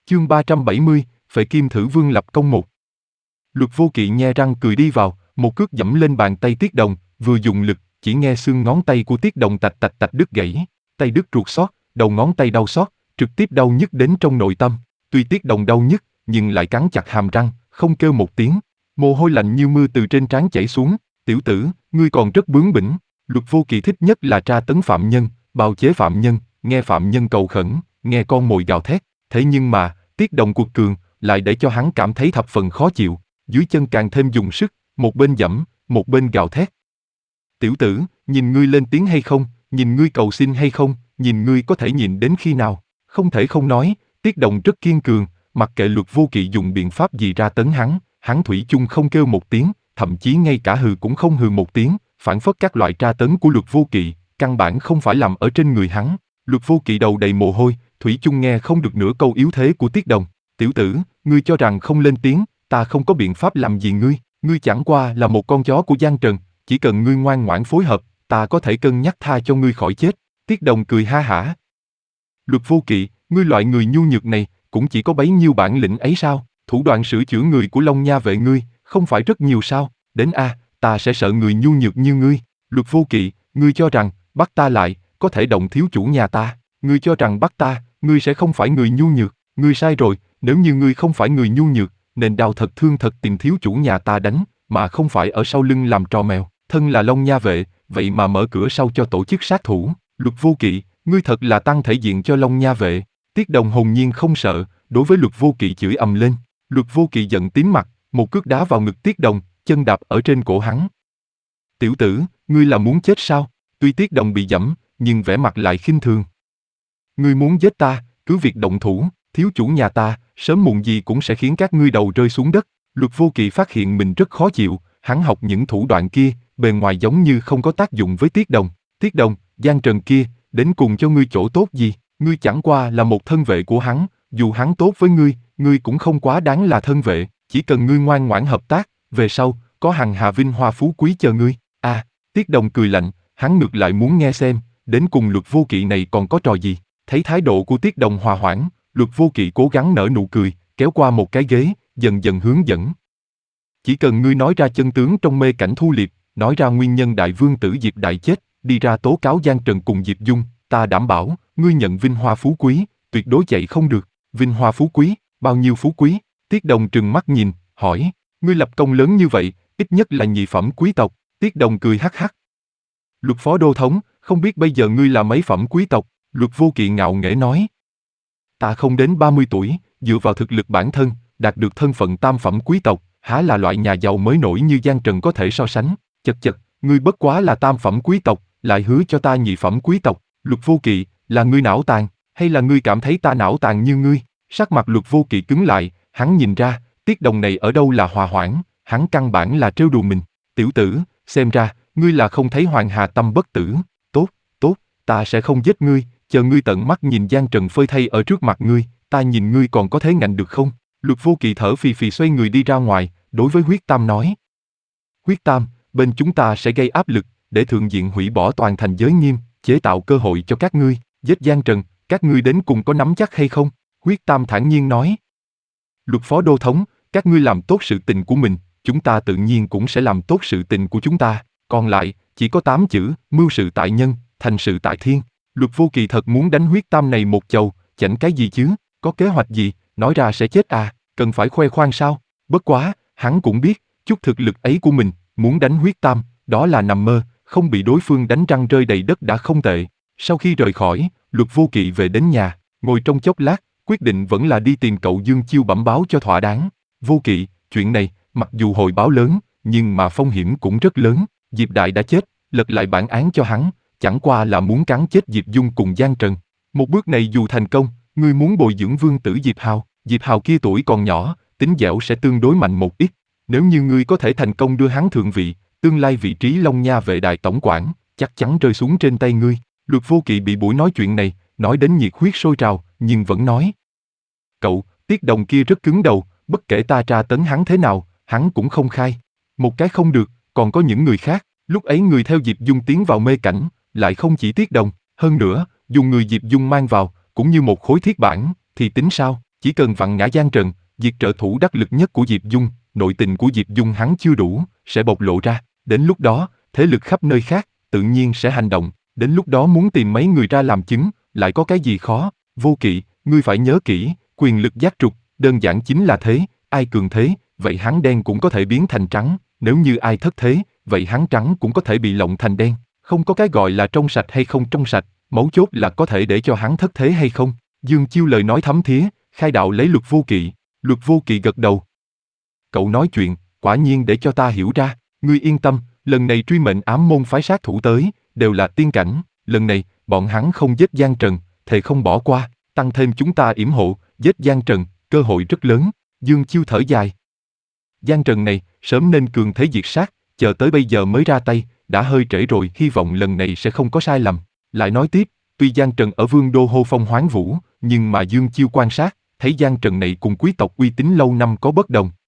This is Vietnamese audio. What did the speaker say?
Chương 370, Phệ Kim Thử Vương lập công một. Luật Vô Kỵ nhe răng cười đi vào, một cước giẫm lên bàn tay Tiết Đồng, vừa dùng lực, chỉ nghe xương ngón tay của Tiết Đồng tạch tạch tạch đứt gãy, tay đứt ruột xót, đầu ngón tay đau xót, trực tiếp đau nhức đến trong nội tâm. Tuy Tiết Đồng đau nhức, nhưng lại cắn chặt hàm răng, không kêu một tiếng. Mồ hôi lạnh như mưa từ trên trán chảy xuống. Tiểu tử, ngươi còn rất bướng bỉnh. Luật Vô Kỵ thích nhất là tra tấn phạm nhân, bào chế phạm nhân, nghe phạm nhân cầu khẩn, nghe con mồi gào thét. Thế nhưng mà, Tiết Đồng cuột cường, lại để cho hắn cảm thấy thập phần khó chịu, dưới chân càng thêm dùng sức, một bên giẫm, một bên gào thét. Tiểu tử, nhìn ngươi lên tiếng hay không, nhìn ngươi cầu xin hay không, nhìn ngươi có thể nhịn đến khi nào. Không thể không nói, Tiết Đồng rất kiên cường, mặc kệ Luật Vô Kỵ dùng biện pháp gì ra tấn hắn thủy chung không kêu một tiếng, thậm chí ngay cả hừ cũng không hừ một tiếng, phản phất các loại tra tấn của Luật Vô Kỵ, căn bản không phải làm ở trên người hắn. Luật Vô Kỵ đầu đầy mồ hôi, thủy chung nghe không được nửa câu yếu thế của Tiết Đồng. Tiểu tử, ngươi cho rằng không lên tiếng, ta không có biện pháp làm gì ngươi chẳng qua là một con chó của Giang Trần, chỉ cần ngươi ngoan ngoãn phối hợp, ta có thể cân nhắc tha cho ngươi khỏi chết. Tiết Đồng cười ha hả. Luật Vô Kỵ, ngươi loại người nhu nhược này, cũng chỉ có bấy nhiêu bản lĩnh ấy sao? Thủ đoạn sửa chữa người của Long Nha vệ ngươi, không phải rất nhiều sao? Đến ta sẽ sợ người nhu nhược như ngươi. Luật Vô Kỵ, ngươi cho rằng, bắt ta lại, có thể động thiếu chủ nhà ta. Ngươi cho rằng bắt ta, ngươi sẽ không phải người nhu nhược. Ngươi sai rồi, nếu như ngươi không phải người nhu nhược, nên đau thật thương thật tìm thiếu chủ nhà ta đánh, mà không phải ở sau lưng làm trò mèo. Thân là Long Nha vệ, vậy mà mở cửa sau cho tổ chức sát thủ. Luật Vô Kỵ, ngươi thật là tăng thể diện cho Long Nha vệ. Tiết Đồng hồn nhiên không sợ, đối với Luật Vô Kỵ chửi ầm lên. Luật Vô Kỵ giận tím mặt, một cước đá vào ngực Tiết Đồng, chân đạp ở trên cổ hắn. Tiểu tử, ngươi là muốn chết sao? Tuy Tiết Đồng bị giẫm, nhưng vẻ mặt lại khinh thường. Ngươi muốn giết ta, cứ việc động thủ, thiếu chủ nhà ta, sớm muộn gì cũng sẽ khiến các ngươi đầu rơi xuống đất. Luật Vô Kỵ phát hiện mình rất khó chịu, hắn học những thủ đoạn kia, bề ngoài giống như không có tác dụng với Tiết Đồng. Tiết Đồng, Giang Trần kia, đến cùng cho ngươi chỗ tốt gì? Ngươi chẳng qua là một thân vệ của hắn, dù hắn tốt với ngươi cũng không quá đáng là thân vệ, chỉ cần ngươi ngoan ngoãn hợp tác, về sau, có hằng hà vinh hoa phú quý chờ ngươi. Tiết Đồng cười lạnh, hắn ngược lại muốn nghe xem, đến cùng Luật Vô Kỵ này còn có trò gì. Thấy thái độ của Tiết Đồng hòa hoãn, Luật Vô Kỵ cố gắng nở nụ cười, kéo qua một cái ghế, dần dần hướng dẫn. Chỉ cần ngươi nói ra chân tướng trong mê cảnh Thu Liệp, nói ra nguyên nhân đại vương tử Diệp Đại chết, đi ra tố cáo Giang Trần cùng Diệp Dung, ta đảm bảo, ngươi nhận vinh hoa phú quý, tuyệt đối chạy không được. Vinh hoa phú quý, bao nhiêu phú quý? Tiết Đồng trừng mắt nhìn, hỏi, ngươi lập công lớn như vậy, ít nhất là nhị phẩm quý tộc. Tiết Đồng cười hắc hắc. Luật phó đô thống, không biết bây giờ ngươi là mấy phẩm quý tộc? Luật Vô Kỵ ngạo nghễ nói. Ta không đến 30 tuổi, dựa vào thực lực bản thân, đạt được thân phận tam phẩm quý tộc, há là loại nhà giàu mới nổi như Giang Trần có thể so sánh. Chật chật, ngươi bất quá là tam phẩm quý tộc, lại hứa cho ta nhị phẩm quý tộc. Luật Vô Kỵ, là ngươi não tàn, hay là ngươi cảm thấy ta não tàn như ngươi? Sắc mặt Luật Vô Kỵ cứng lại, hắn nhìn ra, Tiết Đồng này ở đâu là hòa hoãn, hắn căn bản là trêu đùa mình. Tiểu tử, xem ra, ngươi là không thấy Hoàng Hà tâm bất tử. Tốt, ta sẽ không giết ngươi, chờ ngươi tận mắt nhìn Giang Trần phơi thây ở trước mặt ngươi, ta nhìn ngươi còn có thể ngạnh được không? Luật Vô Kỵ thở phì phì xoay người đi ra ngoài, đối với Huyết Tam nói. Huyết Tam, bên chúng ta sẽ gây áp lực, để thượng diện hủy bỏ toàn thành giới nghiêm, chế tạo cơ hội cho các ngươi, giết Giang Trần, các ngươi đến cùng có nắm chắc hay không? Huyết Tam thản nhiên nói. Luật phó đô thống, các ngươi làm tốt sự tình của mình, chúng ta tự nhiên cũng sẽ làm tốt sự tình của chúng ta, còn lại, chỉ có 8 chữ, mưu sự tại nhân, thành sự tại thiên. Luật Vô Kỵ thật muốn đánh Huyết Tam này một chầu, chảnh cái gì chứ, có kế hoạch gì, nói ra sẽ chết cần phải khoe khoang sao? Bất quá, hắn cũng biết, chút thực lực ấy của mình, muốn đánh Huyết Tam, đó là nằm mơ, không bị đối phương đánh răng rơi đầy đất đã không tệ. Sau khi rời khỏi, Luật Vô Kỵ về đến nhà, ngồi trong chốc lát, quyết định vẫn là đi tìm cậu Dương Chiêu bẩm báo cho thỏa đáng. Vô Kỵ, chuyện này, mặc dù hồi báo lớn, nhưng mà phong hiểm cũng rất lớn. Diệp Đại đã chết, lật lại bản án cho hắn, chẳng qua là muốn cắn chết Diệp Dung cùng Giang Trần. Một bước này dù thành công, ngươi muốn bồi dưỡng vương tử Diệp Hào kia tuổi còn nhỏ, tính dẻo sẽ tương đối mạnh một ít. Nếu như ngươi có thể thành công đưa hắn thượng vị, tương lai vị trí Long Nha vệ đại tổng quản, chắc chắn rơi xuống trên tay ngươi. Luật Vô Kỵ bị buổi nói chuyện này, nói đến nhiệt huyết sôi trào, nhưng vẫn nói. Cậu, Tiết Đồng kia rất cứng đầu, bất kể ta tra tấn hắn thế nào, hắn cũng không khai. Một cái không được, còn có những người khác, lúc ấy người theo Diệp Dung tiến vào mê cảnh, lại không chỉ Tiết Đồng, hơn nữa, dùng người Diệp Dung mang vào, cũng như một khối thiết bản, thì tính sao? Chỉ cần vặn ngã Giang Trần, diệt trợ thủ đắc lực nhất của Diệp Dung, nội tình của Diệp Dung hắn chưa đủ, sẽ bộc lộ ra. Đến lúc đó, thế lực khắp nơi khác, tự nhiên sẽ hành động. Đến lúc đó muốn tìm mấy người ra làm chứng, lại có cái gì khó. Vô Kỵ, ngươi phải nhớ kỹ, quyền lực giác trục, đơn giản chính là thế, ai cường thế, vậy hắn đen cũng có thể biến thành trắng, nếu như ai thất thế, vậy hắn trắng cũng có thể bị lộng thành đen. Không có cái gọi là trong sạch hay không trong sạch, mấu chốt là có thể để cho hắn thất thế hay không. Dương Chiêu lời nói thấm thía, khai đạo lấy Luật Vô Kỵ. Luật Vô Kỵ gật đầu. Cậu nói chuyện, quả nhiên để cho ta hiểu ra, ngươi yên tâm, lần này truy mệnh ám môn phái sát thủ tới, đều là tiên cảnh, lần này, bọn hắn không giết Giang Trần, thề không bỏ qua, tăng thêm chúng ta yểm hộ, giết Giang Trần, cơ hội rất lớn. Dương Chiêu thở dài. Giang Trần này, sớm nên cường thế diệt sát, chờ tới bây giờ mới ra tay, đã hơi trễ rồi, hy vọng lần này sẽ không có sai lầm. Lại nói tiếp, tuy Giang Trần ở Vương Đô hô phong hoán vũ, nhưng mà Dương Chiêu quan sát, thấy Giang Trần này cùng quý tộc uy tín lâu năm có bất đồng,